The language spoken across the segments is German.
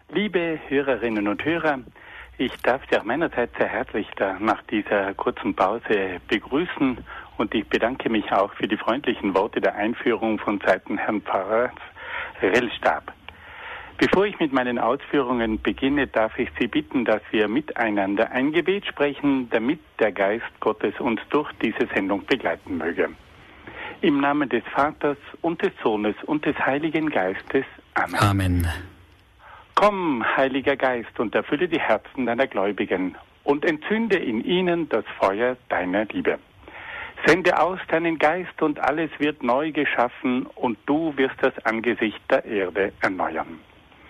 Liebe Hörerinnen und Hörer, ich darf Sie auch meinerseits sehr herzlich nach dieser kurzen Pause begrüßen und ich bedanke mich auch für die freundlichen Worte der Einführung von Seiten Herrn Pfarrers Rellstab. Bevor ich mit meinen Ausführungen beginne, darf ich Sie bitten, dass wir miteinander ein Gebet sprechen, damit der Geist Gottes uns durch diese Sendung begleiten möge. Im Namen des Vaters und des Sohnes und des Heiligen Geistes. Amen. Amen. Komm, Heiliger Geist, und erfülle die Herzen deiner Gläubigen und entzünde in ihnen das Feuer deiner Liebe. Sende aus deinen Geist und alles wird neu geschaffen und du wirst das Angesicht der Erde erneuern.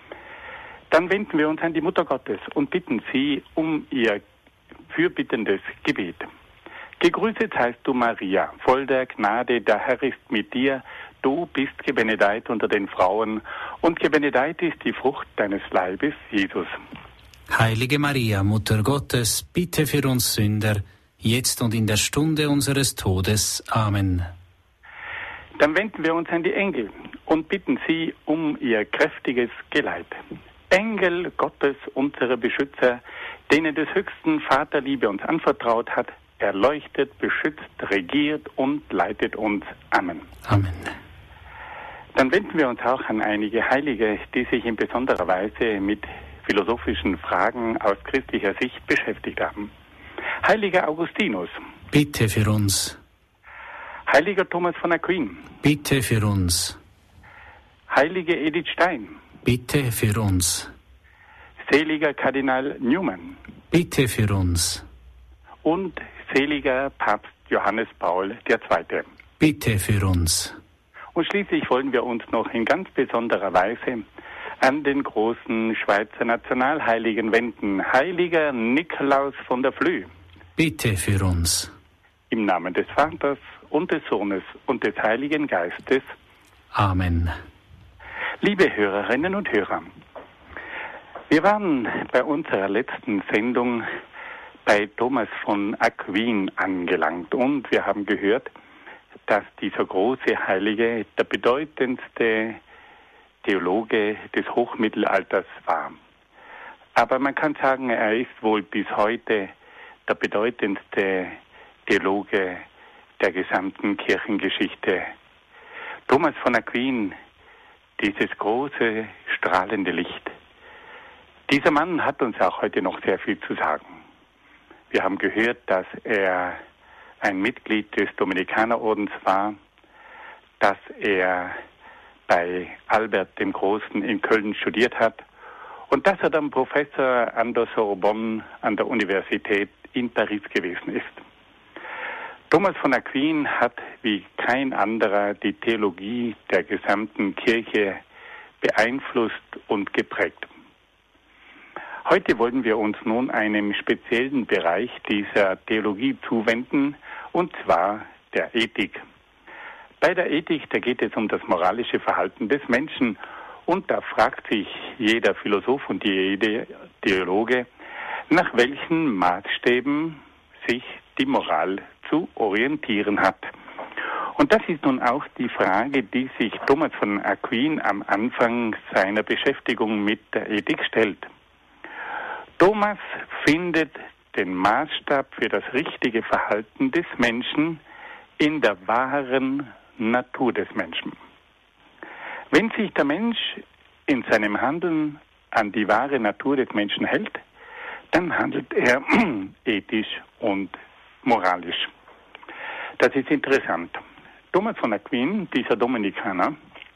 Dann wenden wir uns an die Mutter Gottes und bitten sie um ihr fürbittendes Gebet. Gegrüßet heißt du, Maria, voll der Gnade, der Herr ist mit dir. Du bist gebenedeit unter den Frauen und gebenedeit ist die Frucht deines Leibes, Jesus. Heilige Maria, Mutter Gottes, bitte für uns Sünder, jetzt und in der Stunde unseres Todes. Amen. Dann wenden wir uns an die Engel und bitten sie um ihr kräftiges Geleit. Engel Gottes, unsere Beschützer, denen des höchsten Vater Liebe uns anvertraut hat, erleuchtet, beschützt, regiert und leitet uns. Amen. Amen. Dann wenden wir uns auch an einige Heilige, die sich in besonderer Weise mit philosophischen Fragen aus christlicher Sicht beschäftigt haben. Heiliger Augustinus. Bitte für uns. Heiliger Thomas von Aquin. Bitte für uns. Heilige Edith Stein. Bitte für uns. Seliger Kardinal Newman. Bitte für uns. Und seliger Papst Johannes Paul II. Bitte für uns. Und schließlich wollen wir uns noch in ganz besonderer Weise an den großen Schweizer Nationalheiligen wenden. Heiliger Nikolaus von der Flüe. Bitte für uns. Im Namen des Vaters und des Sohnes und des Heiligen Geistes. Amen. Liebe Hörerinnen und Hörer, wir waren bei unserer letzten Sendung bei Thomas von Aquin angelangt und wir haben gehört, dass dieser große Heilige der bedeutendste Theologe des Hochmittelalters war. Aber man kann sagen, er ist wohl bis heute der bedeutendste Theologe der gesamten Kirchengeschichte. Thomas von Aquin, dieses große, strahlende Licht. Dieser Mann hat uns auch heute noch sehr viel zu sagen. Wir haben gehört, dass er ein Mitglied des Dominikanerordens war, dass er bei Albert dem Großen in Köln studiert hat und dass er dann Professor an der Sorbonne an der Universität in Paris gewesen ist. Thomas von Aquin hat wie kein anderer die Theologie der gesamten Kirche beeinflusst und geprägt. Heute wollen wir uns nun einem speziellen Bereich dieser Theologie zuwenden, und zwar der Ethik. Bei der Ethik, da geht es um das moralische Verhalten des Menschen und da fragt sich jeder Philosoph und jeder Theologe, nach welchen Maßstäben sich die Moral zu orientieren hat. Und das ist nun auch die Frage, die sich Thomas von Aquin am Anfang seiner Beschäftigung mit der Ethik stellt. Thomas findet den Maßstab für das richtige Verhalten des Menschen in der wahren Natur des Menschen. Wenn sich der Mensch in seinem Handeln an die wahre Natur des Menschen hält, dann handelt er ethisch und moralisch. Das ist interessant. Thomas von Aquin, dieser Dominikaner,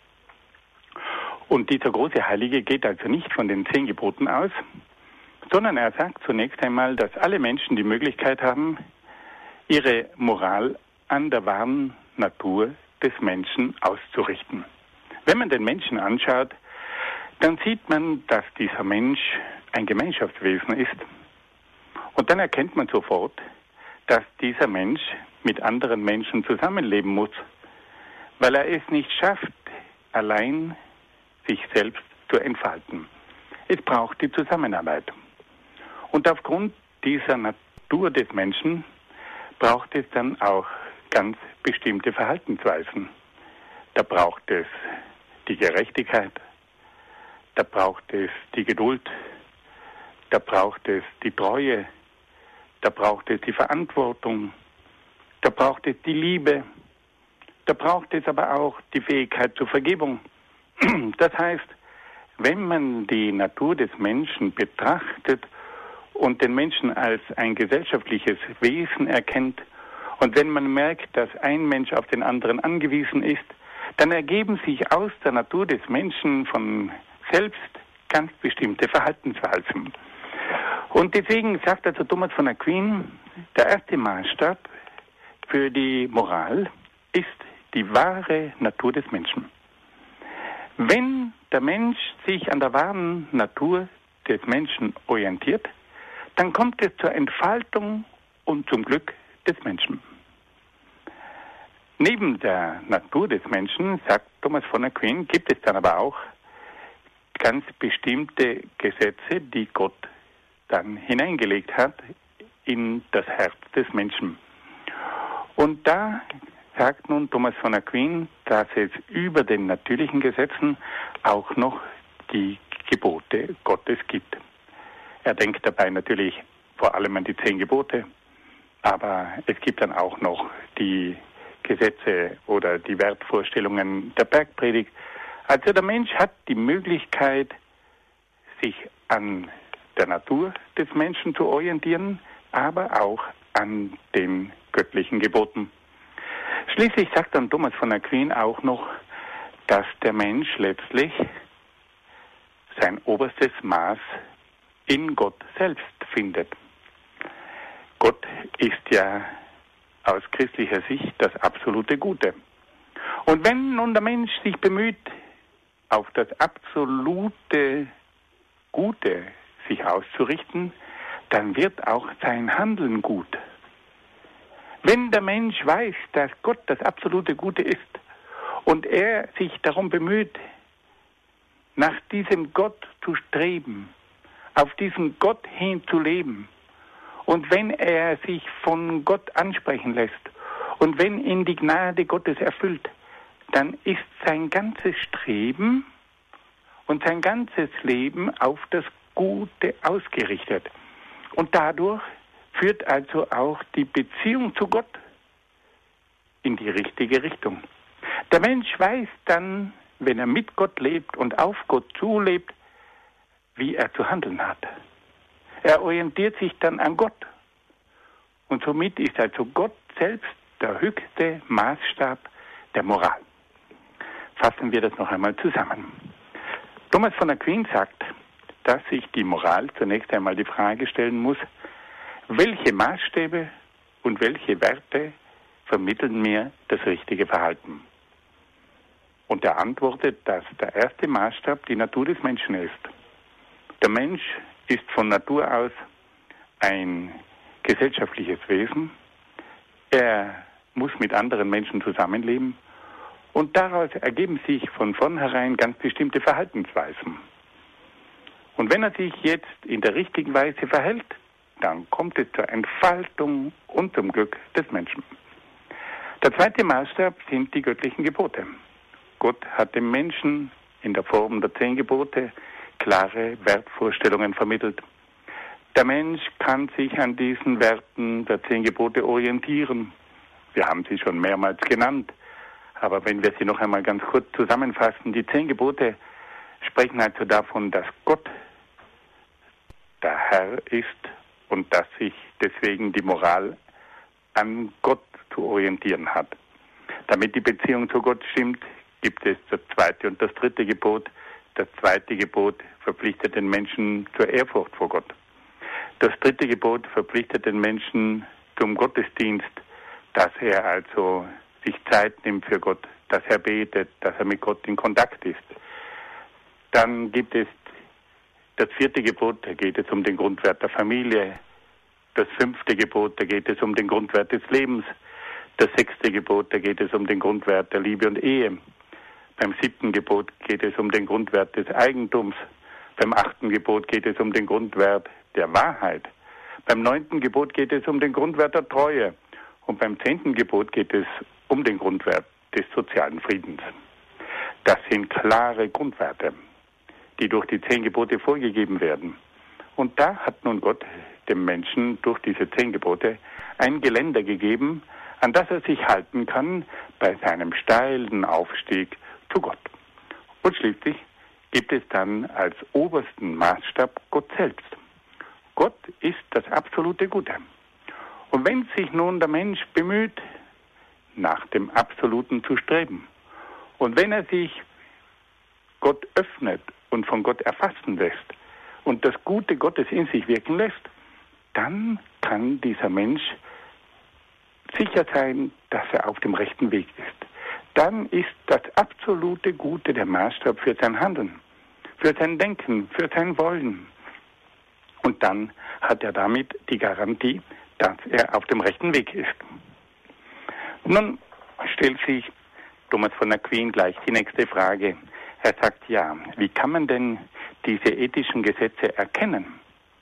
und dieser große Heilige geht also nicht von den 10 Geboten aus, sondern er sagt zunächst einmal, dass alle Menschen die Möglichkeit haben, ihre Moral an der wahren Natur des Menschen auszurichten. Wenn man den Menschen anschaut, dann sieht man, dass dieser Mensch ein Gemeinschaftswesen ist. Und dann erkennt man sofort, dass dieser Mensch mit anderen Menschen zusammenleben muss, weil er es nicht schafft, allein sich selbst zu entfalten. Es braucht die Zusammenarbeit. Und aufgrund dieser Natur des Menschen braucht es dann auch ganz bestimmte Verhaltensweisen. Da braucht es die Gerechtigkeit, Da braucht es die Geduld, da braucht es die Treue, da braucht es die Verantwortung, da braucht es die Liebe, da braucht es aber auch die Fähigkeit zur Vergebung. Das heißt, wenn man die Natur des Menschen betrachtet und den Menschen als ein gesellschaftliches Wesen erkennt und wenn man merkt, dass ein Mensch auf den anderen angewiesen ist, dann ergeben sich aus der Natur des Menschen von selbst ganz bestimmte Verhaltensweisen. Und deswegen sagt also Thomas von Aquin, der erste Maßstab für die Moral ist die wahre Natur des Menschen. Wenn der Mensch sich an der wahren Natur des Menschen orientiert, dann kommt es zur Entfaltung und zum Glück des Menschen. Neben der Natur des Menschen, sagt Thomas von Aquin, gibt es dann aber auch ganz bestimmte Gesetze, die Gott dann hineingelegt hat in das Herz des Menschen. Und da sagt nun Thomas von Aquin, dass es über den natürlichen Gesetzen auch noch die Gebote Gottes gibt. Er denkt dabei natürlich vor allem an die 10 Gebote, aber es gibt dann auch noch die Gesetze oder die Wertvorstellungen der Bergpredigt. Also der Mensch hat die Möglichkeit, sich an der Natur des Menschen zu orientieren, aber auch an den göttlichen Geboten. Schließlich sagt dann Thomas von Aquin auch noch, dass der Mensch letztlich sein oberstes Maß in Gott selbst findet. Gott ist ja aus christlicher Sicht das absolute Gute. Und wenn nun der Mensch sich bemüht, auf das absolute Gute sich auszurichten, dann wird auch sein Handeln gut. Wenn der Mensch weiß, dass Gott das absolute Gute ist und er sich darum bemüht, nach diesem Gott zu streben, auf diesen Gott hin zu leben, und wenn er sich von Gott ansprechen lässt und wenn ihn die Gnade Gottes erfüllt, dann ist sein ganzes Streben und sein ganzes Leben auf das Gute ausgerichtet. Und dadurch führt also auch die Beziehung zu Gott in die richtige Richtung. Der Mensch weiß dann, wenn er mit Gott lebt und auf Gott zulebt, wie er zu handeln hat. Er orientiert sich dann an Gott. Und somit ist also Gott selbst der höchste Maßstab der Moral. Fassen wir das noch einmal zusammen. Thomas von Aquin sagt, dass sich die Moral zunächst einmal die Frage stellen muss, welche Maßstäbe und welche Werte vermitteln mir das richtige Verhalten? Und er antwortet, dass der erste Maßstab die Natur des Menschen ist. Der Mensch ist von Natur aus ein gesellschaftliches Wesen. Er muss mit anderen Menschen zusammenleben und daraus ergeben sich von vornherein ganz bestimmte Verhaltensweisen. Und wenn er sich jetzt in der richtigen Weise verhält, dann kommt es zur Entfaltung und zum Glück des Menschen. Der zweite Maßstab sind die göttlichen Gebote. Gott hat dem Menschen in der Form der 10 Gebote klare Wertvorstellungen vermittelt. Der Mensch kann sich an diesen Werten der 10 Gebote orientieren. Wir haben sie schon mehrmals genannt. Aber wenn wir sie noch einmal ganz kurz zusammenfassen, die 10 Gebote sprechen also davon, dass Gott der Herr ist und dass sich deswegen die Moral an Gott zu orientieren hat. Damit die Beziehung zu Gott stimmt, gibt es das 2. und das 3. Gebot. Das 2. Gebot verpflichtet den Menschen zur Ehrfurcht vor Gott. Das 3. Gebot verpflichtet den Menschen zum Gottesdienst, dass er also sich Zeit nimmt für Gott, dass er betet, dass er mit Gott in Kontakt ist. Dann gibt es das 4. Gebot, da geht es um den Grundwert der Familie. Das 5. Gebot, da geht es um den Grundwert des Lebens. Das 6. Gebot, da geht es um den Grundwert der Liebe und Ehe. Beim 7. Gebot geht es um den Grundwert des Eigentums. Beim 8. Gebot geht es um den Grundwert der Wahrheit. Beim 9. Gebot geht es um den Grundwert der Treue. Und beim 10. Gebot geht es um den Grundwert des sozialen Friedens. Das sind klare Grundwerte. die durch die 10 Gebote vorgegeben werden. Und da hat nun Gott dem Menschen durch diese 10 Gebote ein Geländer gegeben, an das er sich halten kann bei seinem steilen Aufstieg zu Gott. Und schließlich gibt es dann als obersten Maßstab Gott selbst. Gott ist das absolute Gute. Und wenn sich nun der Mensch bemüht, nach dem Absoluten zu streben, und wenn er sich Gott öffnet und von Gott erfassen lässt und das Gute Gottes in sich wirken lässt, dann kann dieser Mensch sicher sein, dass er auf dem rechten Weg ist. Dann ist das absolute Gute der Maßstab für sein Handeln, für sein Denken, für sein Wollen. Und dann hat er damit die Garantie, dass er auf dem rechten Weg ist. Nun stellt sich Thomas von Aquin gleich die nächste Frage. Er sagt, ja, wie kann man denn diese ethischen Gesetze erkennen?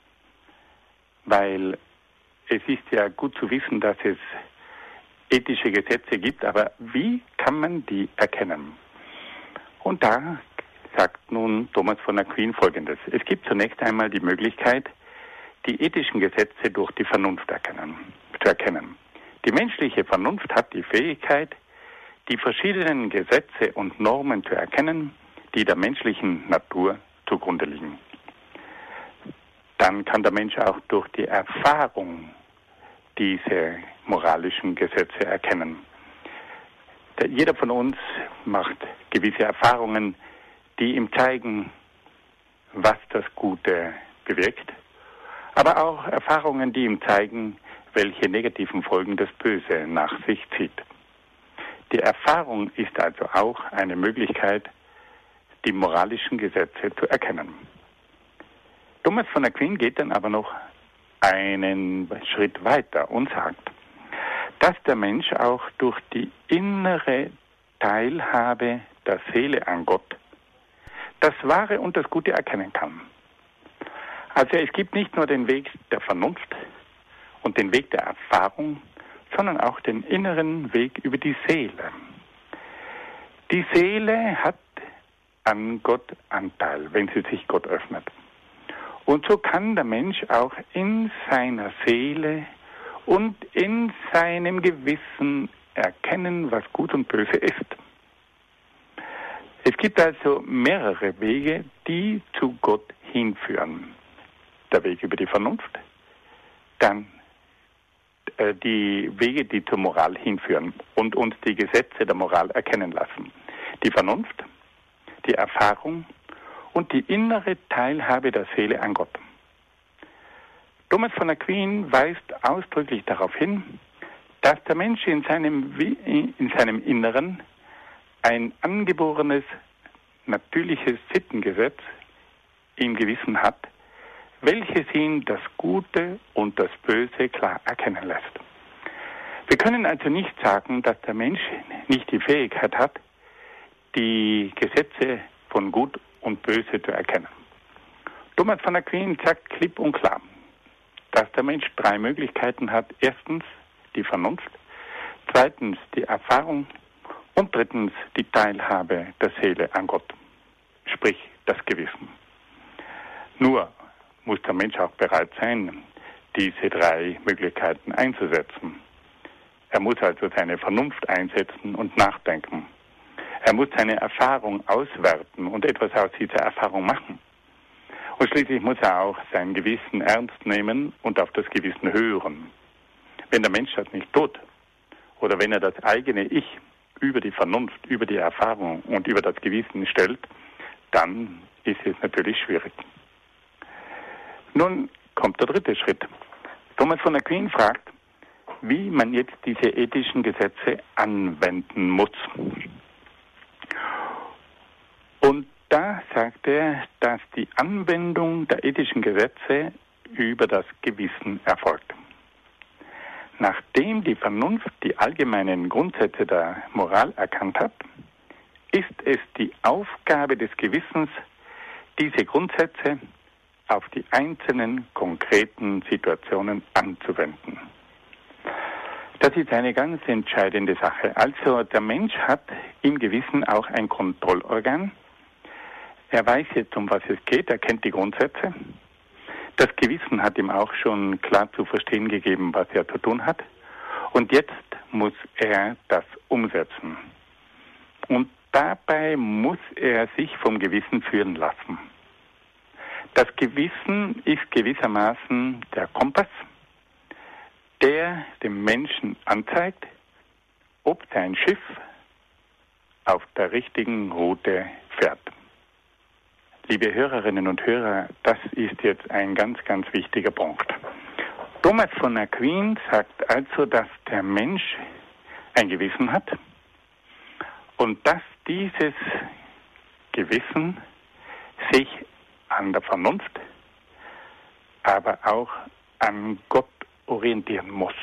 Weil es ist ja gut zu wissen, dass es ethische Gesetze gibt, aber wie kann man die erkennen? Und da sagt nun Thomas von Aquin Folgendes. Es gibt zunächst einmal die Möglichkeit, die ethischen Gesetze durch die Vernunft zu erkennen. Die menschliche Vernunft hat die Fähigkeit, die verschiedenen Gesetze und Normen zu erkennen, die der menschlichen Natur zugrunde liegen. Dann kann der Mensch auch durch die Erfahrung diese moralischen Gesetze erkennen. Jeder von uns macht gewisse Erfahrungen, die ihm zeigen, was das Gute bewirkt, aber auch Erfahrungen, die ihm zeigen, welche negativen Folgen das Böse nach sich zieht. Die Erfahrung ist also auch eine Möglichkeit, die moralischen Gesetze zu erkennen. Thomas von Aquin geht dann aber noch einen Schritt weiter und sagt, dass der Mensch auch durch die innere Teilhabe der Seele an Gott das Wahre und das Gute erkennen kann. Also es gibt nicht nur den Weg der Vernunft und den Weg der Erfahrung, sondern auch den inneren Weg über die Seele. Die Seele hat an Gott Anteil, wenn sie sich Gott öffnet. Und so kann der Mensch auch in seiner Seele und in seinem Gewissen erkennen, was gut und böse ist. Es gibt also mehrere Wege, die zu Gott hinführen. Der Weg über die Vernunft, dann die Wege, die zur Moral hinführen und uns die Gesetze der Moral erkennen lassen. Die Vernunft, die Erfahrung und die innere Teilhabe der Seele an Gott. Thomas von Aquin weist ausdrücklich darauf hin, dass der Mensch in seinem Inneren ein angeborenes, natürliches Sittengesetz im Gewissen hat, welches ihn das Gute und das Böse klar erkennen lässt. Wir können also nicht sagen, dass der Mensch nicht die Fähigkeit hat, die Gesetze von Gut und Böse zu erkennen. Thomas von Aquin sagt klipp und klar, dass der Mensch 3 Möglichkeiten hat. Erstens die Vernunft, zweitens die Erfahrung und drittens die Teilhabe der Seele an Gott, sprich das Gewissen. Nur muss der Mensch auch bereit sein, diese 3 Möglichkeiten einzusetzen. Er muss also seine Vernunft einsetzen und nachdenken. Er muss seine Erfahrung auswerten und etwas aus dieser Erfahrung machen. Und schließlich muss er auch sein Gewissen ernst nehmen und auf das Gewissen hören. Wenn der Mensch das nicht tut, oder wenn er das eigene Ich über die Vernunft, über die Erfahrung und über das Gewissen stellt, dann ist es natürlich schwierig. Nun kommt der 3. Schritt. Thomas von Aquin fragt, wie man jetzt diese ethischen Gesetze anwenden muss. Und da sagt er, dass die Anwendung der ethischen Gesetze über das Gewissen erfolgt. Nachdem die Vernunft die allgemeinen Grundsätze der Moral erkannt hat, ist es die Aufgabe des Gewissens, diese Grundsätze auf die einzelnen konkreten Situationen anzuwenden. Das ist eine ganz entscheidende Sache. Also der Mensch hat im Gewissen auch ein Kontrollorgan. Er weiß jetzt, um was es geht, er kennt die Grundsätze. Das Gewissen hat ihm auch schon klar zu verstehen gegeben, was er zu tun hat. Und jetzt muss er das umsetzen. Und dabei muss er sich vom Gewissen führen lassen. Das Gewissen ist gewissermaßen der Kompass, der dem Menschen anzeigt, ob sein Schiff auf der richtigen Route fährt. Liebe Hörerinnen und Hörer, das ist jetzt ein ganz, ganz wichtiger Punkt. Thomas von Aquin sagt also, dass der Mensch ein Gewissen hat und dass dieses Gewissen sich an der Vernunft, aber auch an Gott orientieren muss.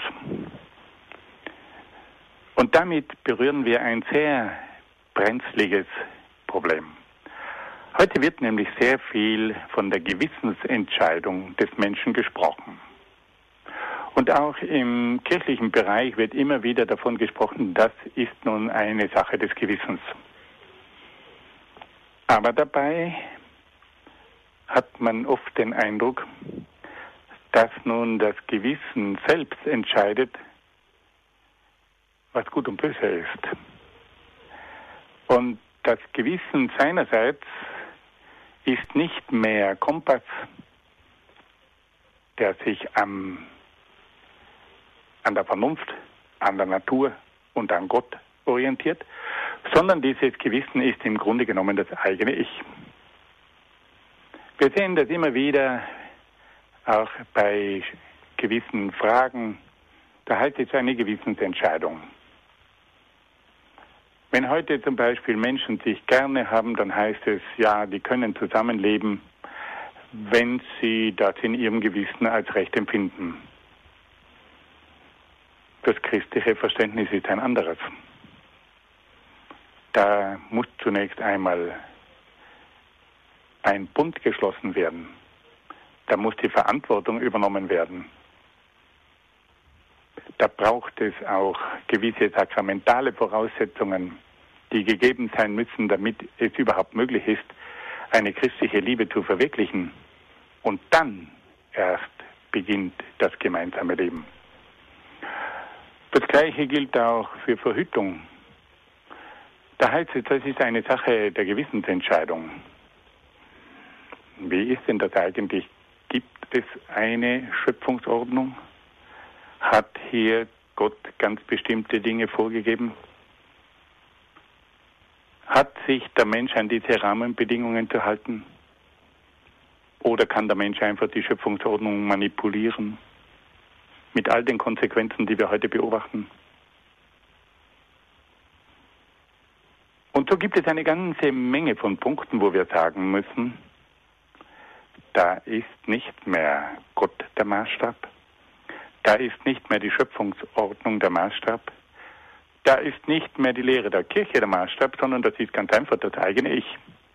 Und damit berühren wir ein sehr brenzliges Problem. Heute wird nämlich sehr viel von der Gewissensentscheidung des Menschen gesprochen. Und auch im kirchlichen Bereich wird immer wieder davon gesprochen, das ist nun eine Sache des Gewissens. Aber dabei hat man oft den Eindruck, dass nun das Gewissen selbst entscheidet, was gut und böse ist. Und das Gewissen seinerseits ist nicht mehr Kompass, der sich an der Vernunft, an der Natur und an Gott orientiert, sondern dieses Gewissen ist im Grunde genommen das eigene Ich. Wir sehen das immer wieder auch bei gewissen Fragen, da heißt es eine Gewissensentscheidung. Wenn heute zum Beispiel Menschen sich gerne haben, dann heißt es, ja, die können zusammenleben, wenn sie das in ihrem Gewissen als Recht empfinden. Das christliche Verständnis ist ein anderes. Da muss zunächst einmal ein Bund geschlossen werden. Da muss die Verantwortung übernommen werden. Da braucht es auch gewisse sakramentale Voraussetzungen, die gegeben sein müssen, damit es überhaupt möglich ist, eine christliche Liebe zu verwirklichen. Und dann erst beginnt das gemeinsame Leben. Das Gleiche gilt auch für Verhütung. Da heißt es, das ist eine Sache der Gewissensentscheidung. Wie ist denn das eigentlich? Gibt es eine Schöpfungsordnung? Hat hier Gott ganz bestimmte Dinge vorgegeben? Hat sich der Mensch an diese Rahmenbedingungen zu halten? Oder kann der Mensch einfach die Schöpfungsordnung manipulieren? Mit all den Konsequenzen, die wir heute beobachten. Und so gibt es eine ganze Menge von Punkten, wo wir sagen müssen, da ist nicht mehr Gott der Maßstab. Da ist nicht mehr die Schöpfungsordnung der Maßstab. Da ist nicht mehr die Lehre der Kirche der Maßstab, sondern das ist ganz einfach das eigene Ich.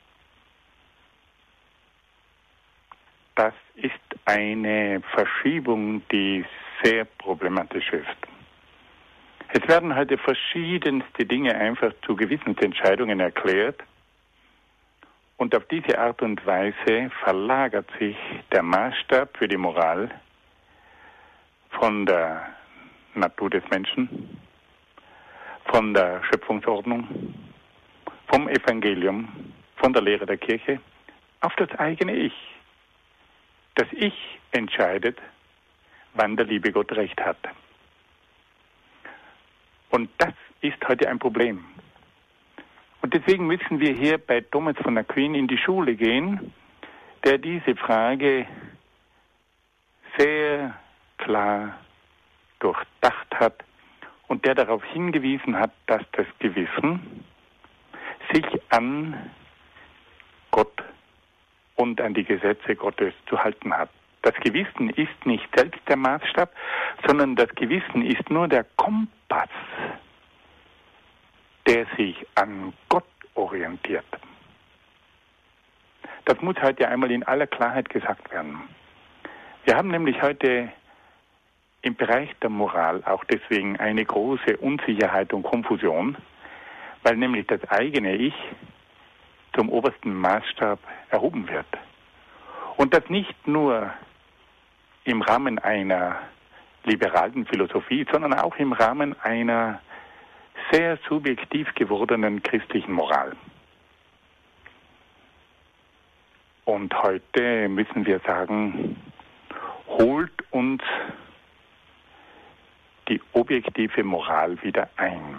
Das ist eine Verschiebung, die sehr problematisch ist. Es werden heute verschiedenste Dinge einfach zu Gewissensentscheidungen erklärt und auf diese Art und Weise verlagert sich der Maßstab für die Moral von der Natur des Menschen, von der Schöpfungsordnung, vom Evangelium, von der Lehre der Kirche auf das eigene Ich. Das Ich entscheidet, wann der liebe Gott Recht hat. Und das ist heute ein Problem. Und deswegen müssen wir hier bei Thomas von Aquin in die Schule gehen, der diese Frage sehr klar durchdacht hat und der darauf hingewiesen hat, dass das Gewissen sich an Gott und an die Gesetze Gottes zu halten hat. Das Gewissen ist nicht selbst der Maßstab, sondern das Gewissen ist nur der Kompass, der sich an Gott orientiert. Das muss heute einmal in aller Klarheit gesagt werden. Wir haben nämlich heute im Bereich der Moral auch deswegen eine große Unsicherheit und Konfusion, weil nämlich das eigene Ich zum obersten Maßstab erhoben wird. Und das nicht nur im Rahmen einer liberalen Philosophie, sondern auch im Rahmen einer sehr subjektiv gewordenen christlichen Moral. Und heute müssen wir sagen, holt uns die objektive Moral wieder ein.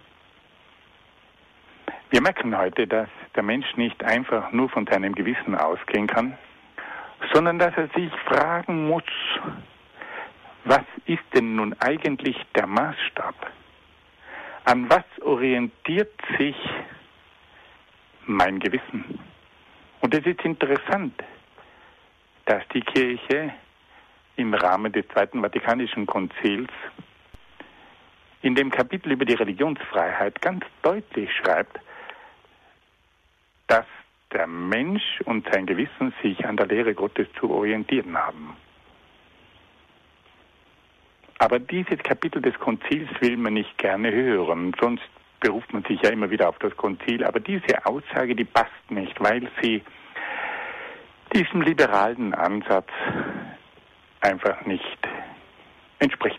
Wir merken heute, dass der Mensch nicht einfach nur von seinem Gewissen ausgehen kann, sondern dass er sich fragen muss, was ist denn nun eigentlich der Maßstab? An was orientiert sich mein Gewissen? Und es ist interessant, dass die Kirche im Rahmen des Zweiten Vatikanischen Konzils in dem Kapitel über die Religionsfreiheit ganz deutlich schreibt, dass der Mensch und sein Gewissen sich an der Lehre Gottes zu orientieren haben. Aber dieses Kapitel des Konzils will man nicht gerne hören, sonst beruft man sich ja immer wieder auf das Konzil. Aber diese Aussage, die passt nicht, weil sie diesem liberalen Ansatz einfach nicht entspricht.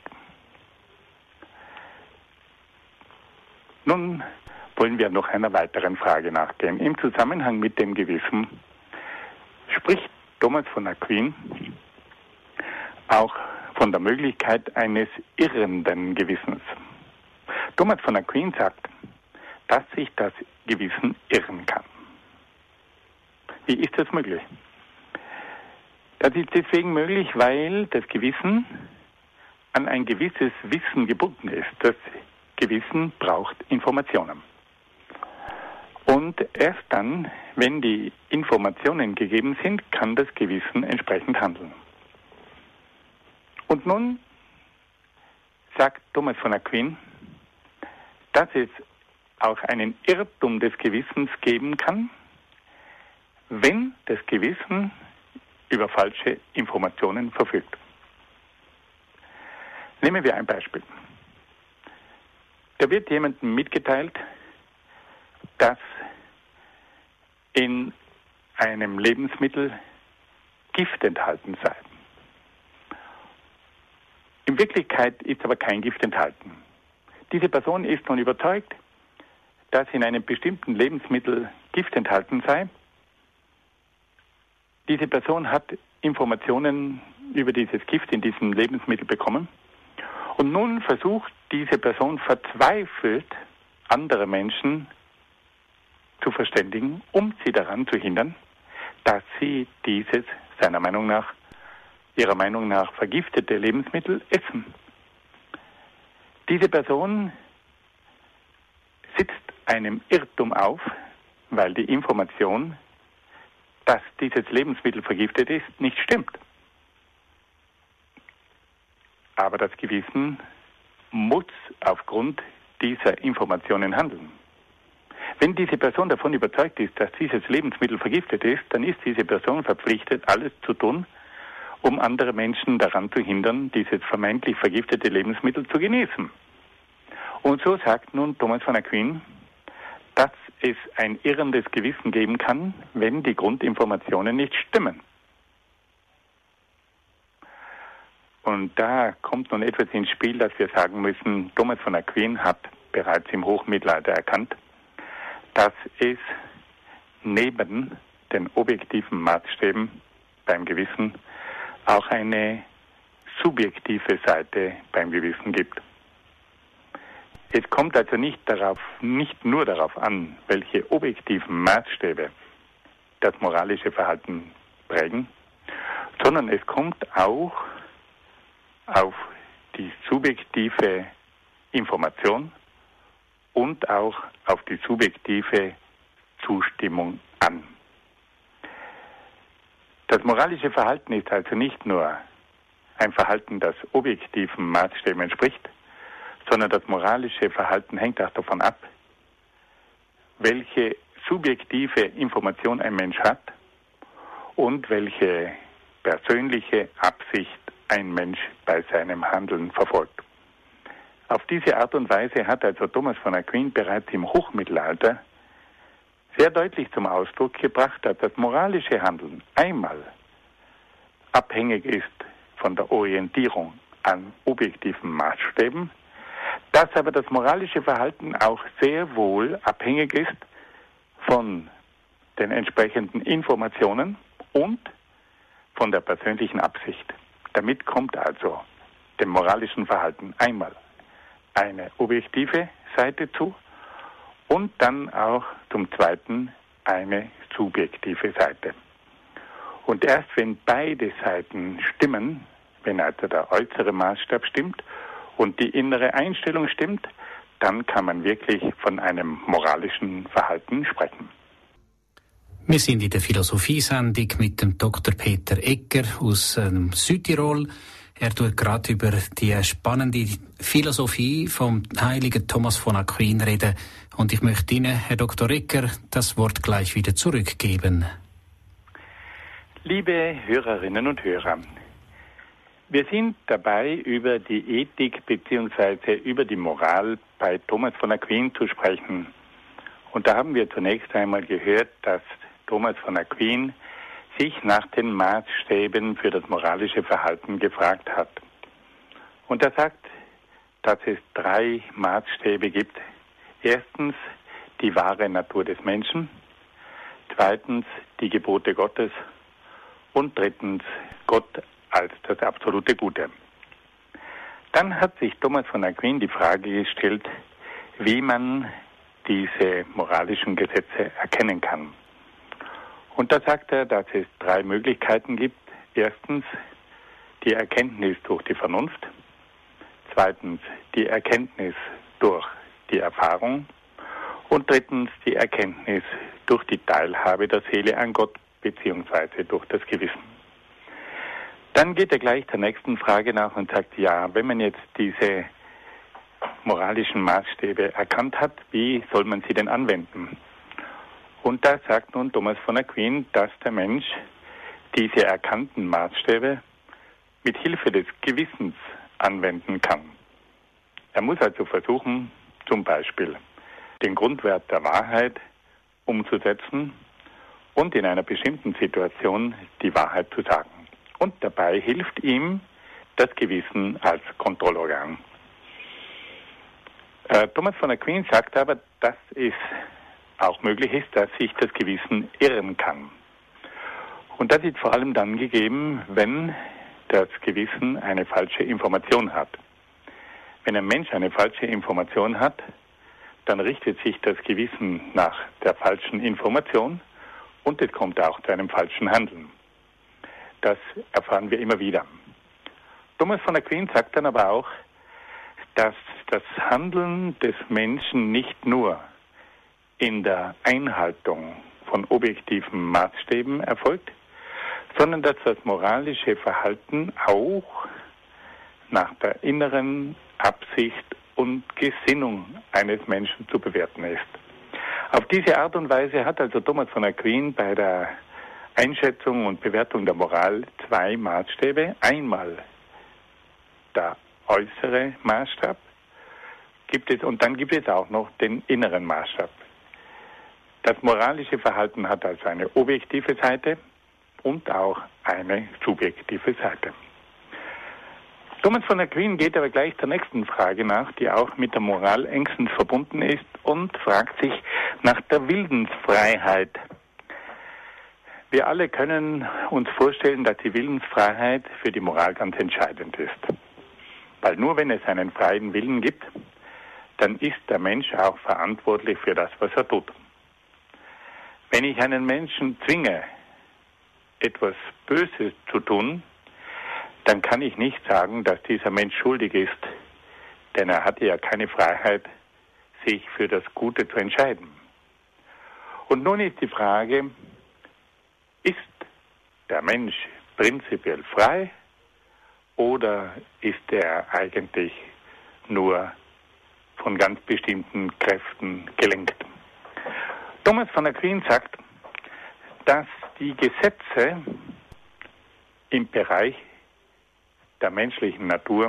Nun wollen wir noch einer weiteren Frage nachgehen. Im Zusammenhang mit dem Gewissen spricht Thomas von Aquin auch von der Möglichkeit eines irrenden Gewissens. Thomas von Aquin sagt, dass sich das Gewissen irren kann. Wie ist das möglich? Das ist deswegen möglich, weil das Gewissen an ein gewisses Wissen gebunden ist. Das Gewissen braucht Informationen. Und erst dann, wenn die Informationen gegeben sind, kann das Gewissen entsprechend handeln. Und nun sagt Thomas von Aquin, dass es auch einen Irrtum des Gewissens geben kann, wenn das Gewissen über falsche Informationen verfügt. Nehmen wir ein Beispiel. Da wird jemandem mitgeteilt, dass in einem Lebensmittel Gift enthalten sei. In Wirklichkeit ist aber kein Gift enthalten. Diese Person ist nun überzeugt, dass in einem bestimmten Lebensmittel Gift enthalten sei. Diese Person hat Informationen über dieses Gift in diesem Lebensmittel bekommen. Und nun versucht diese Person verzweifelt, andere Menschen zu verständigen, um sie daran zu hindern, dass sie dieses, ihrer Meinung nach vergiftete Lebensmittel essen. Diese Person sitzt einem Irrtum auf, weil die Information, dass dieses Lebensmittel vergiftet ist, nicht stimmt. Aber das Gewissen muss aufgrund dieser Informationen handeln. Wenn diese Person davon überzeugt ist, dass dieses Lebensmittel vergiftet ist, dann ist diese Person verpflichtet, alles zu tun, um andere Menschen daran zu hindern, dieses vermeintlich vergiftete Lebensmittel zu genießen. Und so sagt nun Thomas von Aquin, dass es ein irrendes Gewissen geben kann, wenn die Grundinformationen nicht stimmen. Und da kommt nun etwas ins Spiel, dass wir sagen müssen, Thomas von Aquin hat bereits im Hochmittelalter erkannt, dass es neben den objektiven Maßstäben beim Gewissen auch eine subjektive Seite beim Gewissen gibt. Es kommt also nicht nur darauf an, welche objektiven Maßstäbe das moralische Verhalten prägen, sondern es kommt auch auf die subjektive Information und auch auf die subjektive Zustimmung an. Das moralische Verhalten ist also nicht nur ein Verhalten, das objektiven Maßstäben entspricht, sondern das moralische Verhalten hängt auch davon ab, welche subjektive Information ein Mensch hat und welche persönliche Absicht ein Mensch bei seinem Handeln verfolgt. Auf diese Art und Weise hat also Thomas von Aquin bereits im Hochmittelalter sehr deutlich zum Ausdruck gebracht, dass das moralische Handeln einmal abhängig ist von der Orientierung an objektiven Maßstäben, dass aber das moralische Verhalten auch sehr wohl abhängig ist von den entsprechenden Informationen und von der persönlichen Absicht. Damit kommt also dem moralischen Verhalten einmal eine objektive Seite zu und dann auch zum Zweiten eine subjektive Seite. Und erst wenn beide Seiten stimmen, wenn also der äußere Maßstab stimmt und die innere Einstellung stimmt, dann kann man wirklich von einem moralischen Verhalten sprechen. Wir sind in der Philosophiesendung mit dem Dr. Peter Egger aus Südtirol. Er tut gerade über die spannende Philosophie vom heiligen Thomas von Aquin reden. Und ich möchte Ihnen, Herr Dr. Egger, das Wort gleich wieder zurückgeben. Liebe Hörerinnen und Hörer, wir sind dabei, über die Ethik bzw. über die Moral bei Thomas von Aquin zu sprechen. Und da haben wir zunächst einmal gehört, dass Thomas von Aquin sich nach den Maßstäben für das moralische Verhalten gefragt hat. Und er sagt, dass es 3 Maßstäbe gibt. Erstens die wahre Natur des Menschen, zweitens die Gebote Gottes und drittens Gott als das absolute Gute. Dann hat sich Thomas von Aquin die Frage gestellt, wie man diese moralischen Gesetze erkennen kann. Und da sagt er, dass es 3 Möglichkeiten gibt. Erstens die Erkenntnis durch die Vernunft, zweitens die Erkenntnis durch die Erfahrung und drittens die Erkenntnis durch die Teilhabe der Seele an Gott bzw. durch das Gewissen. Dann geht er gleich der nächsten Frage nach und sagt, ja, wenn man jetzt diese moralischen Maßstäbe erkannt hat, wie soll man sie denn anwenden? Und da sagt nun Thomas von Aquin, dass der Mensch diese erkannten Maßstäbe mit Hilfe des Gewissens anwenden kann. Er muss also versuchen, zum Beispiel den Grundwert der Wahrheit umzusetzen und in einer bestimmten Situation die Wahrheit zu sagen. Und dabei hilft ihm das Gewissen als Kontrollorgan. Thomas von Aquin sagt aber, dass es auch möglich ist, dass sich das Gewissen irren kann. Und das ist vor allem dann gegeben, wenn das Gewissen eine falsche Information hat. Wenn ein Mensch eine falsche Information hat, dann richtet sich das Gewissen nach der falschen Information und es kommt auch zu einem falschen Handeln. Das erfahren wir immer wieder. Thomas von Aquin sagt dann aber auch, dass das Handeln des Menschen nicht nur in der Einhaltung von objektiven Maßstäben erfolgt, sondern dass das moralische Verhalten auch nach der inneren Absicht und Gesinnung eines Menschen zu bewerten ist. Auf diese Art und Weise hat also Thomas von Aquin bei der Einschätzung und Bewertung der Moral 2 Maßstäbe. Einmal der äußere Maßstab und dann gibt es auch noch den inneren Maßstab. Das moralische Verhalten hat also eine objektive Seite und auch eine subjektive Seite. Thomas von Aquin geht aber gleich der nächsten Frage nach, die auch mit der Moral engstens verbunden ist und fragt sich nach der Willensfreiheit. Wir alle können uns vorstellen, dass die Willensfreiheit für die Moral ganz entscheidend ist. Weil nur wenn es einen freien Willen gibt, dann ist der Mensch auch verantwortlich für das, was er tut. Wenn ich einen Menschen zwinge, etwas Böses zu tun, dann kann ich nicht sagen, dass dieser Mensch schuldig ist, denn er hatte ja keine Freiheit, sich für das Gute zu entscheiden. Und nun ist die Frage, ist der Mensch prinzipiell frei oder ist er eigentlich nur von ganz bestimmten Kräften gelenkt? Thomas von Aquin sagt, dass die Gesetze im Bereich der menschlichen Natur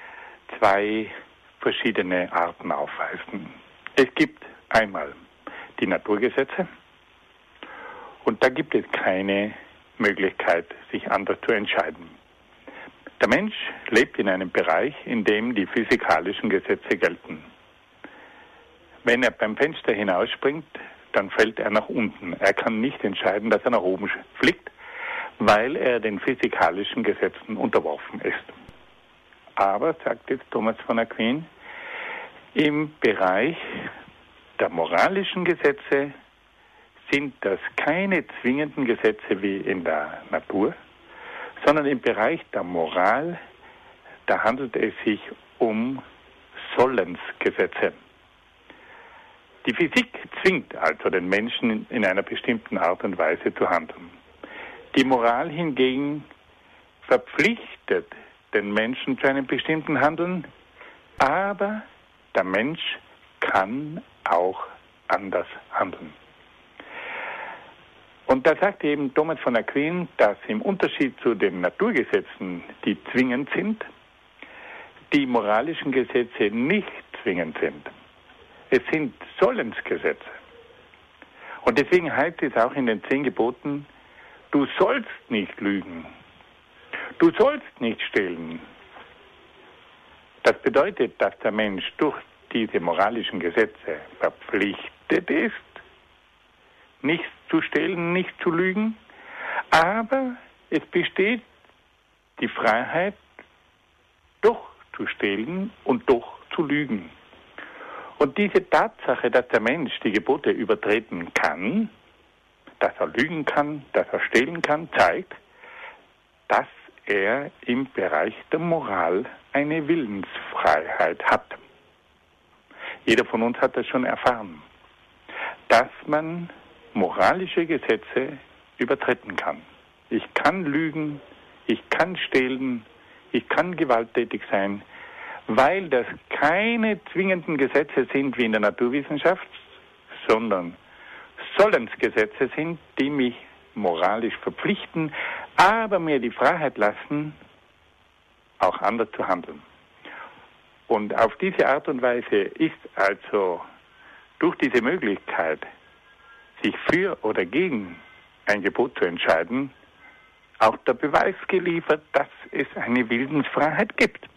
2 verschiedene Arten aufweisen. Es gibt einmal die Naturgesetze. Und da gibt es keine Möglichkeit, sich anders zu entscheiden. Der Mensch lebt in einem Bereich, in dem die physikalischen Gesetze gelten. Wenn er beim Fenster hinausspringt, dann fällt er nach unten. Er kann nicht entscheiden, dass er nach oben fliegt, weil er den physikalischen Gesetzen unterworfen ist. Aber, sagt jetzt Thomas von Aquin, im Bereich der moralischen Gesetze sind das keine zwingenden Gesetze wie in der Natur, sondern im Bereich der Moral, da handelt es sich um Sollensgesetze. Die Physik zwingt also den Menschen in einer bestimmten Art und Weise zu handeln. Die Moral hingegen verpflichtet den Menschen zu einem bestimmten Handeln, aber der Mensch kann auch anders handeln. Und da sagt eben Thomas von Aquin, dass im Unterschied zu den Naturgesetzen, die zwingend sind, die moralischen Gesetze nicht zwingend sind. Es sind Sollensgesetze. Und deswegen heißt es auch in den 10 Geboten, du sollst nicht lügen, du sollst nicht stehlen. Das bedeutet, dass der Mensch durch diese moralischen Gesetze verpflichtet ist, nichts zu stehlen, nicht zu lügen, aber es besteht die Freiheit, doch zu stehlen und doch zu lügen. Und diese Tatsache, dass der Mensch die Gebote übertreten kann, dass er lügen kann, dass er stehlen kann, zeigt, dass er im Bereich der Moral eine Willensfreiheit hat. Jeder von uns hat das schon erfahren, dass man moralische Gesetze übertreten kann. Ich kann lügen, ich kann stehlen, ich kann gewalttätig sein, weil das keine zwingenden Gesetze sind wie in der Naturwissenschaft, sondern Sollensgesetze sind, die mich moralisch verpflichten, aber mir die Freiheit lassen, auch anders zu handeln. Und auf diese Art und Weise ist also durch diese Möglichkeit, sich für oder gegen ein Gebot zu entscheiden, auch der Beweis geliefert, dass es eine Willensfreiheit gibt.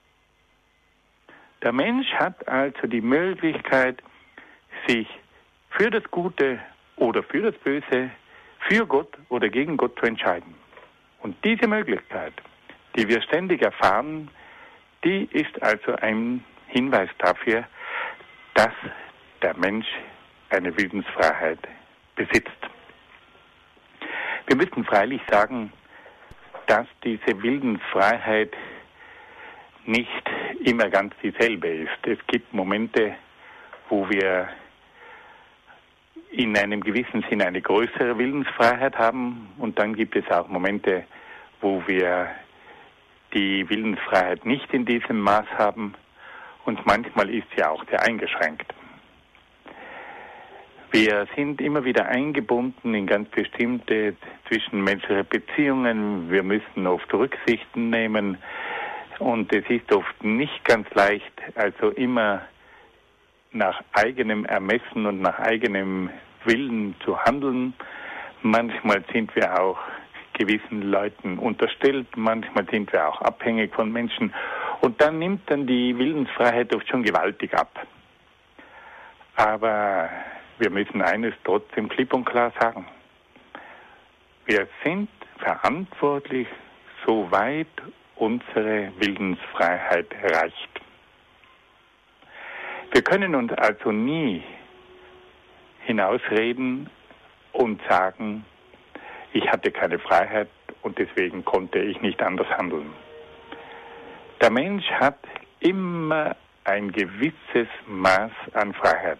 Der Mensch hat also die Möglichkeit, sich für das Gute oder für das Böse, für Gott oder gegen Gott zu entscheiden. Und diese Möglichkeit, die wir ständig erfahren, die ist also ein Hinweis dafür, dass der Mensch eine Willensfreiheit besitzt. Wir müssen freilich sagen, dass diese Willensfreiheit nicht immer ganz dieselbe ist. Es gibt Momente, wo wir in einem gewissen Sinn eine größere Willensfreiheit haben und dann gibt es auch Momente, wo wir die Willensfreiheit nicht in diesem Maß haben und manchmal ist sie auch sehr eingeschränkt. Wir sind immer wieder eingebunden in ganz bestimmte zwischenmenschliche Beziehungen. Wir müssen oft Rücksichten nehmen und es ist oft nicht ganz leicht, also immer nach eigenem Ermessen und nach eigenem Willen zu handeln. Manchmal sind wir auch gewissen Leuten unterstellt, manchmal sind wir auch abhängig von Menschen und dann nimmt dann die Willensfreiheit oft schon gewaltig ab. Aber wir müssen eines trotzdem klipp und klar sagen. Wir sind verantwortlich, soweit unsere Willensfreiheit reicht. Wir können uns also nie hinausreden und sagen, ich hatte keine Freiheit und deswegen konnte ich nicht anders handeln. Der Mensch hat immer ein gewisses Maß an Freiheit.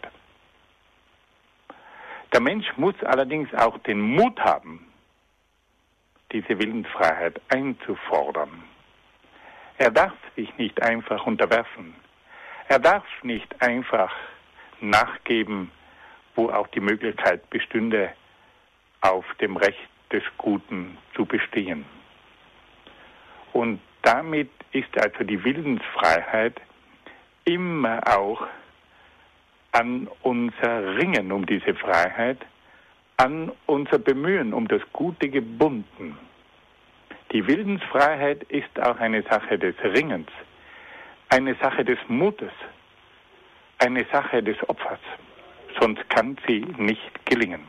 Der Mensch muss allerdings auch den Mut haben, diese Willensfreiheit einzufordern. Er darf sich nicht einfach unterwerfen. Er darf nicht einfach nachgeben, wo auch die Möglichkeit bestünde, auf dem Recht des Guten zu bestehen. Und damit ist also die Willensfreiheit immer auch an unser Ringen um diese Freiheit, an unser Bemühen um das Gute gebunden. Die Willensfreiheit ist auch eine Sache des Ringens, eine Sache des Mutes, eine Sache des Opfers. Sonst kann sie nicht gelingen.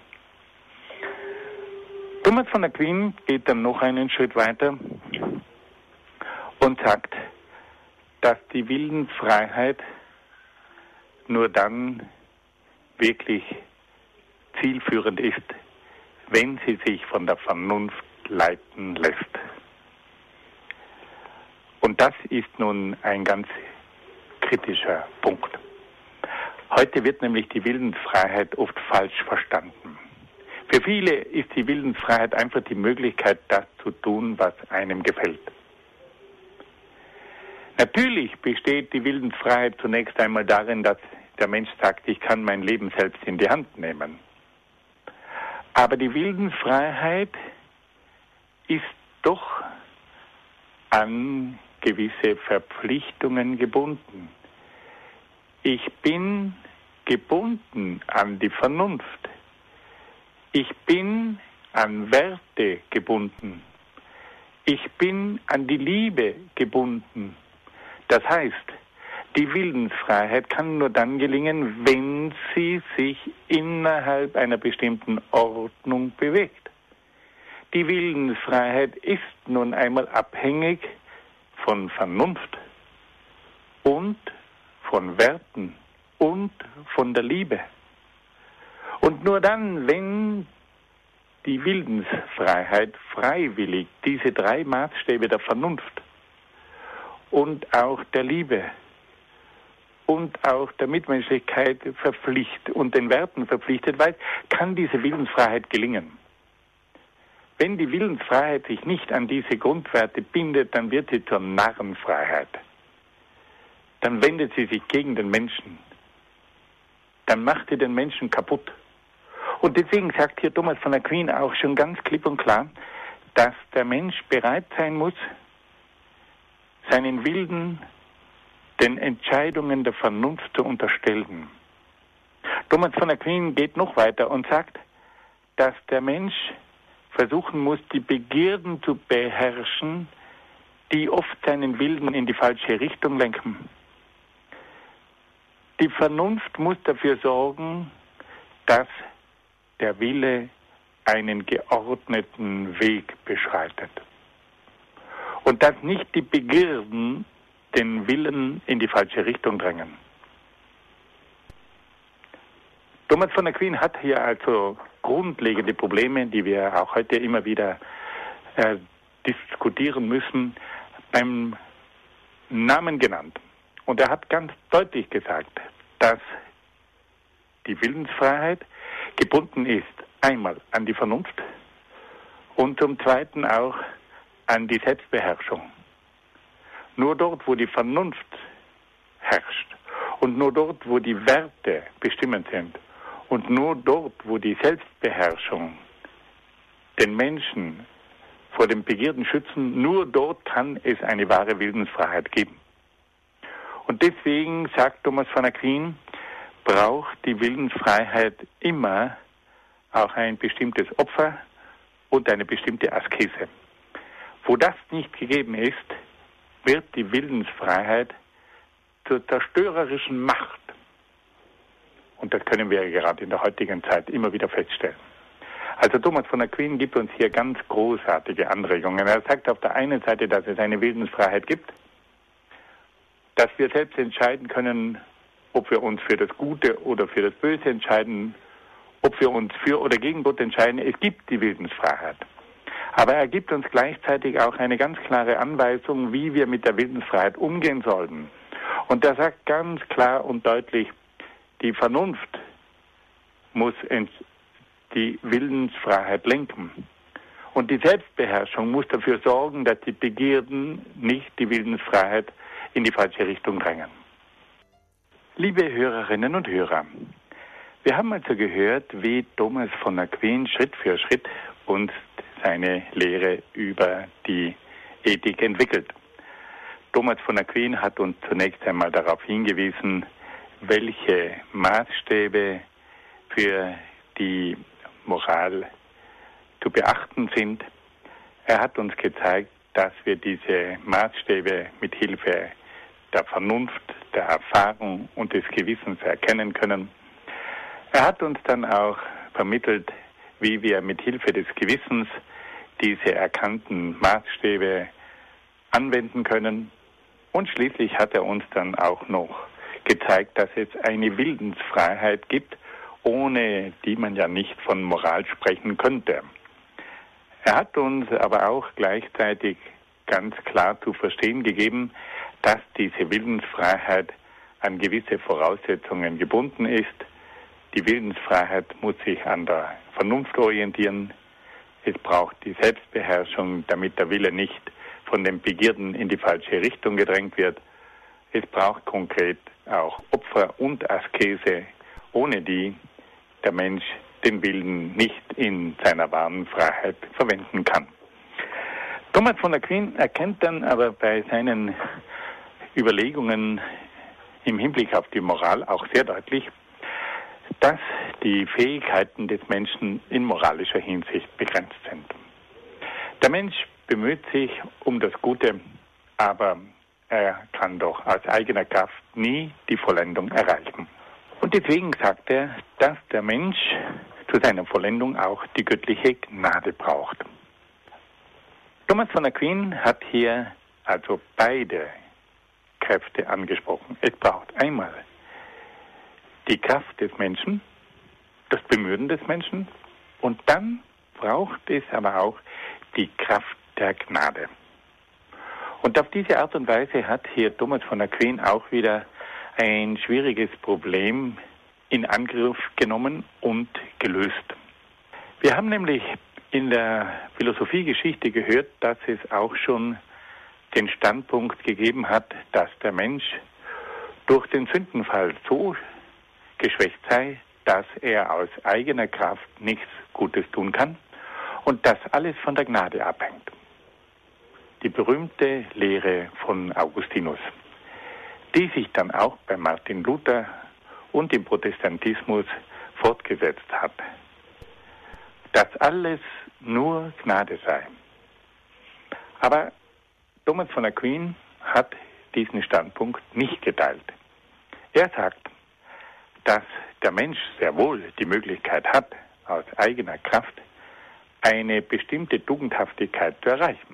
Thomas von Aquin geht dann noch einen Schritt weiter und sagt, dass die Willensfreiheit nur dann wirklich zielführend ist, wenn sie sich von der Vernunft leiten lässt. Und das ist nun ein ganz kritischer Punkt. Heute wird nämlich die Willensfreiheit oft falsch verstanden. Für viele ist die Willensfreiheit einfach die Möglichkeit, das zu tun, was einem gefällt. Natürlich besteht die Willensfreiheit zunächst einmal darin, dass der Mensch sagt, ich kann mein Leben selbst in die Hand nehmen. Aber die Willensfreiheit ist doch an gewisse Verpflichtungen gebunden. Ich bin gebunden an die Vernunft. Ich bin an Werte gebunden. Ich bin an die Liebe gebunden. Das heißt, die Willensfreiheit kann nur dann gelingen, wenn sie sich innerhalb einer bestimmten Ordnung bewegt. Die Willensfreiheit ist nun einmal abhängig von Vernunft und von Werten und von der Liebe. Und nur dann, wenn die Willensfreiheit freiwillig diese drei Maßstäbe der Vernunft und auch der Liebe und auch der Mitmenschlichkeit verpflichtet und den Werten verpflichtet weiß, kann diese Willensfreiheit gelingen. Wenn die Willensfreiheit sich nicht an diese Grundwerte bindet, dann wird sie zur Narrenfreiheit. Dann wendet sie sich gegen den Menschen. Dann macht sie den Menschen kaputt. Und deswegen sagt hier Thomas von Aquin auch schon ganz klipp und klar, dass der Mensch bereit sein muss, seinen Willen den Entscheidungen der Vernunft zu unterstellen. Thomas von Aquin geht noch weiter und sagt, dass der Mensch versuchen muss, die Begierden zu beherrschen, die oft seinen Willen in die falsche Richtung lenken. Die Vernunft muss dafür sorgen, dass der Wille einen geordneten Weg beschreitet. Und dass nicht die Begierden den Willen in die falsche Richtung drängen. Thomas von Aquin hat hier also grundlegende Probleme, die wir auch heute immer wieder diskutieren müssen, beim Namen genannt. Und er hat ganz deutlich gesagt, dass die Willensfreiheit gebunden ist einmal an die Vernunft und zum Zweiten auch an die Selbstbeherrschung. Nur dort, wo die Vernunft herrscht und nur dort, wo die Werte bestimmend sind und nur dort, wo die Selbstbeherrschung den Menschen vor den Begierden schützen, nur dort kann es eine wahre Willensfreiheit geben. Und deswegen, sagt Thomas von Aquin, braucht die Willensfreiheit immer auch ein bestimmtes Opfer und eine bestimmte Askese. Wo das nicht gegeben ist, wird die Willensfreiheit zur zerstörerischen Macht. Und das können wir gerade in der heutigen Zeit immer wieder feststellen. Also Thomas von Aquin gibt uns hier ganz großartige Anregungen. Er sagt auf der einen Seite, dass es eine Willensfreiheit gibt, dass wir selbst entscheiden können, ob wir uns für das Gute oder für das Böse entscheiden, ob wir uns für oder gegen Gott entscheiden. Es gibt die Willensfreiheit. Aber er gibt uns gleichzeitig auch eine ganz klare Anweisung, wie wir mit der Willensfreiheit umgehen sollten. Und er sagt ganz klar und deutlich, die Vernunft muss die Willensfreiheit lenken. Und die Selbstbeherrschung muss dafür sorgen, dass die Begierden nicht die Willensfreiheit in die falsche Richtung drängen. Liebe Hörerinnen und Hörer, wir haben also gehört, wie Thomas von Aquin Schritt für Schritt uns seine Lehre über die Ethik entwickelt. Thomas von Aquin hat uns zunächst einmal darauf hingewiesen, welche Maßstäbe für die Moral zu beachten sind. Er hat uns gezeigt, dass wir diese Maßstäbe mit Hilfe der Vernunft, der Erfahrung und des Gewissens erkennen können. Er hat uns dann auch vermittelt, wie wir mit Hilfe des Gewissens diese erkannten Maßstäbe anwenden können. Und schließlich hat er uns dann auch noch gezeigt, dass es eine Willensfreiheit gibt, ohne die man ja nicht von Moral sprechen könnte. Er hat uns aber auch gleichzeitig ganz klar zu verstehen gegeben, dass diese Willensfreiheit an gewisse Voraussetzungen gebunden ist. Die Willensfreiheit muss sich an der Vernunft orientieren. Es braucht die Selbstbeherrschung, damit der Wille nicht von den Begierden in die falsche Richtung gedrängt wird. Es braucht konkret auch Opfer und Askese, ohne die der Mensch den Willen nicht in seiner wahren Freiheit verwenden kann. Thomas von Aquin erkennt dann aber bei seinen Überlegungen im Hinblick auf die Moral auch sehr deutlich, dass die Fähigkeiten des Menschen in moralischer Hinsicht begrenzt sind. Der Mensch bemüht sich um das Gute, aber er kann doch aus eigener Kraft nie die Vollendung erreichen. Und deswegen sagt er, dass der Mensch zu seiner Vollendung auch die göttliche Gnade braucht. Thomas von Aquin hat hier also beide Kräfte angesprochen. Es braucht einmal die Kraft des Menschen, das Bemühen des Menschen, und dann braucht es aber auch die Kraft der Gnade. Und auf diese Art und Weise hat hier Thomas von Aquin auch wieder ein schwieriges Problem in Angriff genommen und gelöst. Wir haben nämlich in der Philosophiegeschichte gehört, dass es auch schon den Standpunkt gegeben hat, dass der Mensch durch den Sündenfall so geschwächt sei, dass er aus eigener Kraft nichts Gutes tun kann und dass alles von der Gnade abhängt. Die berühmte Lehre von Augustinus, die sich dann auch bei Martin Luther und im Protestantismus fortgesetzt hat, dass alles nur Gnade sei. Aber Thomas von Aquin hat diesen Standpunkt nicht geteilt. Er sagt, dass der Mensch sehr wohl die Möglichkeit hat, aus eigener Kraft eine bestimmte Tugendhaftigkeit zu erreichen.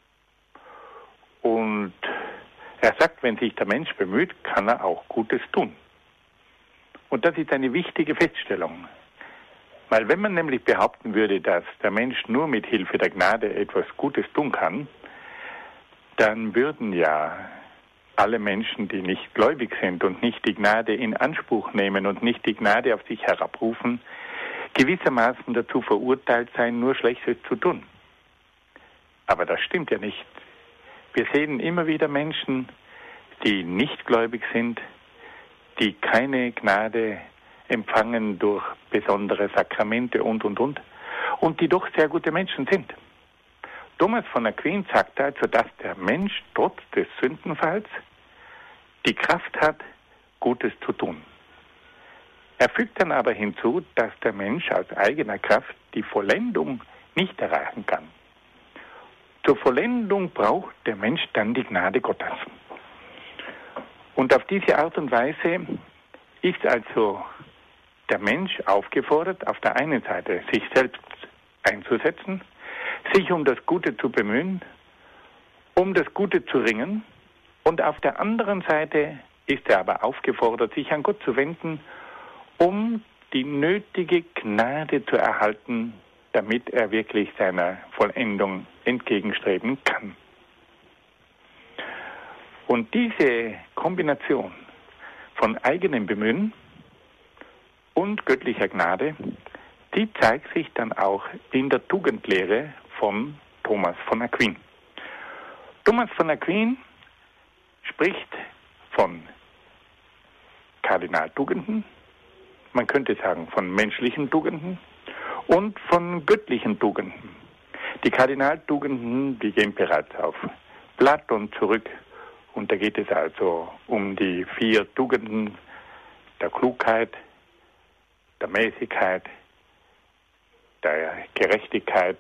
Und er sagt, wenn sich der Mensch bemüht, kann er auch Gutes tun. Und das ist eine wichtige Feststellung. Weil wenn man nämlich behaupten würde, dass der Mensch nur mit Hilfe der Gnade etwas Gutes tun kann, dann würden ja alle Menschen, die nicht gläubig sind und nicht die Gnade in Anspruch nehmen und nicht die Gnade auf sich herabrufen, gewissermaßen dazu verurteilt sein, nur Schlechtes zu tun. Aber das stimmt ja nicht. Wir sehen immer wieder Menschen, die nicht gläubig sind, die keine Gnade empfangen durch besondere Sakramente und, und die doch sehr gute Menschen sind. Thomas von Aquin sagt also, dass der Mensch trotz des Sündenfalls die Kraft hat, Gutes zu tun. Er fügt dann aber hinzu, dass der Mensch aus eigener Kraft die Vollendung nicht erreichen kann. Zur Vollendung braucht der Mensch dann die Gnade Gottes. Und auf diese Art und Weise ist also der Mensch aufgefordert, auf der einen Seite sich selbst einzusetzen, sich um das Gute zu bemühen, um das Gute zu ringen, und auf der anderen Seite ist er aber aufgefordert, sich an Gott zu wenden, um die nötige Gnade zu erhalten, damit er wirklich seiner Vollendung entgegenstreben kann. Und diese Kombination von eigenem Bemühen und göttlicher Gnade, die zeigt sich dann auch in der Tugendlehre von Thomas von Aquin. Thomas von Aquin spricht von Kardinaltugenden, man könnte sagen von menschlichen Tugenden und von göttlichen Tugenden. Die Kardinaltugenden, die gehen bereits auf Platon zurück, und da geht es also um die 4 Tugenden der Klugheit, der Mäßigkeit, der Gerechtigkeit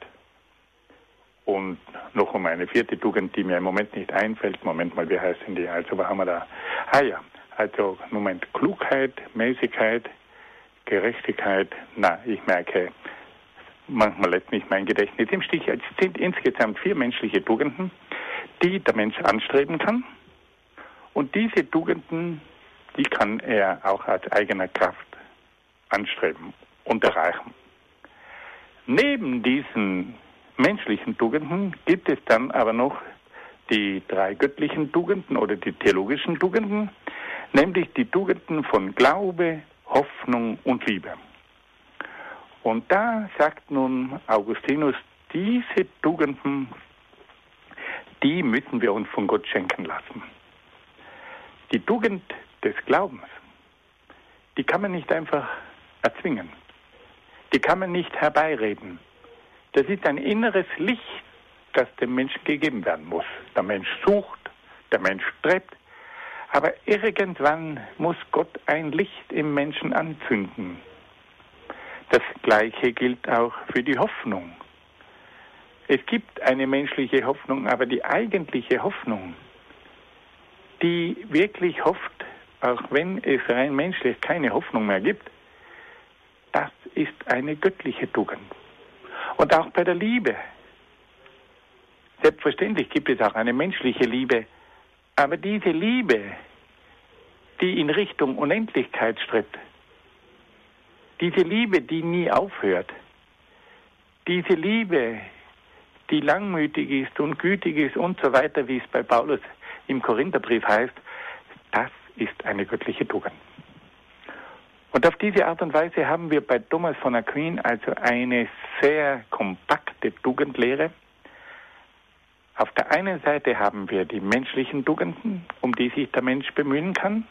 und noch um eine vierte Tugend, die mir im Moment nicht einfällt. Moment mal, wie heißen die? Also, was haben wir da? Also, Moment, Klugheit, Mäßigkeit, Gerechtigkeit. Ich merke, manchmal lässt mich mein Gedächtnis im Stich. Es sind insgesamt 4 menschliche Tugenden, die der Mensch anstreben kann. Und diese Tugenden, die kann er auch aus eigener Kraft anstreben und erreichen. Neben diesen menschlichen Tugenden gibt es dann aber noch die 3 göttlichen Tugenden oder die theologischen Tugenden, nämlich die Tugenden von Glaube, Hoffnung und Liebe. Und da sagt nun Augustinus, diese Tugenden, die müssen wir uns von Gott schenken lassen. Die Tugend des Glaubens, die kann man nicht einfach erzwingen. Die kann man nicht herbeireden. Das ist ein inneres Licht, das dem Menschen gegeben werden muss. Der Mensch sucht, der Mensch strebt, aber irgendwann muss Gott ein Licht im Menschen anzünden. Das Gleiche gilt auch für die Hoffnung. Es gibt eine menschliche Hoffnung, aber die eigentliche Hoffnung, die wirklich hofft, auch wenn es rein menschlich keine Hoffnung mehr gibt, das ist eine göttliche Tugend. Und auch bei der Liebe. Selbstverständlich gibt es auch eine menschliche Liebe, aber diese Liebe, die in Richtung Unendlichkeit strebt, diese Liebe, die nie aufhört, diese Liebe, die langmütig ist und gütig ist und so weiter, wie es bei Paulus im Korintherbrief heißt, das ist eine göttliche Tugend. Und auf diese Art und Weise haben wir bei Thomas von Aquin also eine sehr kompakte Tugendlehre. Auf der einen Seite haben wir die menschlichen Tugenden, um die sich der Mensch bemühen kann.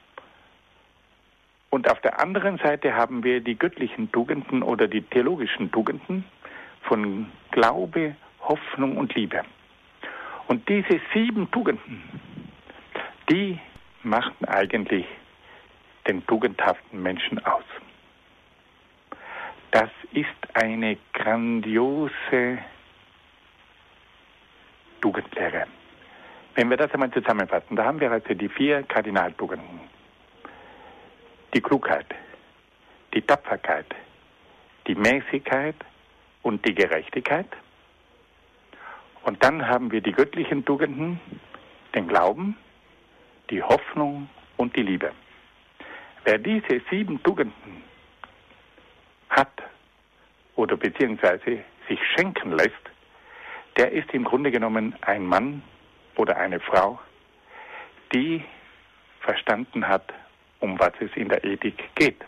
Und auf der anderen Seite haben wir die göttlichen Tugenden oder die theologischen Tugenden von Glaube, Hoffnung und Liebe. Und diese 7 Tugenden, die machten eigentlich den tugendhaften Menschen aus. Das ist eine grandiose Tugendlehre. Wenn wir das einmal zusammenfassen, da haben wir also die 4 Kardinaltugenden. Die Klugheit, die Tapferkeit, die Mäßigkeit und die Gerechtigkeit. Und dann haben wir die göttlichen Tugenden, den Glauben, die Hoffnung und die Liebe. Wer diese 7 Tugenden hat oder beziehungsweise sich schenken lässt, der ist im Grunde genommen ein Mann oder eine Frau, die verstanden hat, um was es in der Ethik geht.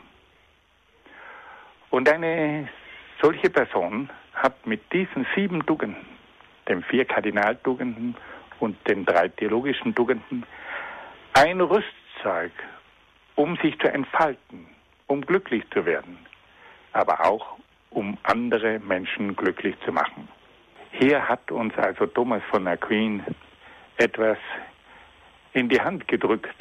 Und eine solche Person hat mit diesen 7 Tugenden, den 4 Kardinaltugenden und den 3 theologischen Tugenden, ein Rüstzeug, um sich zu entfalten, um glücklich zu werden, aber auch um andere Menschen glücklich zu machen. Hier hat uns also Thomas von Aquin etwas in die Hand gedrückt,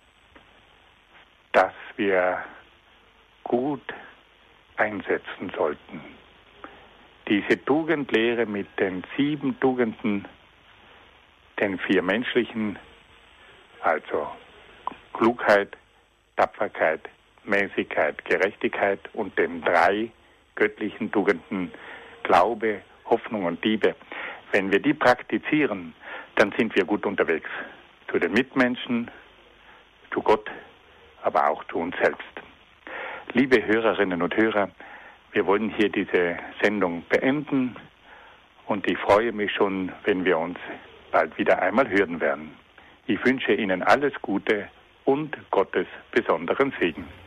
das wir gut einsetzen sollten. Diese Tugendlehre mit den 7 Tugenden, den 4 menschlichen, also Klugheit, Tapferkeit, Mäßigkeit, Gerechtigkeit und den 3 göttlichen Tugenden, Glaube, Hoffnung und Liebe. Wenn wir die praktizieren, dann sind wir gut unterwegs. Zu den Mitmenschen, zu Gott, aber auch zu uns selbst. Liebe Hörerinnen und Hörer, wir wollen hier diese Sendung beenden und ich freue mich schon, wenn wir uns bald wieder einmal hören werden. Ich wünsche Ihnen alles Gute und Gottes besonderen Segen.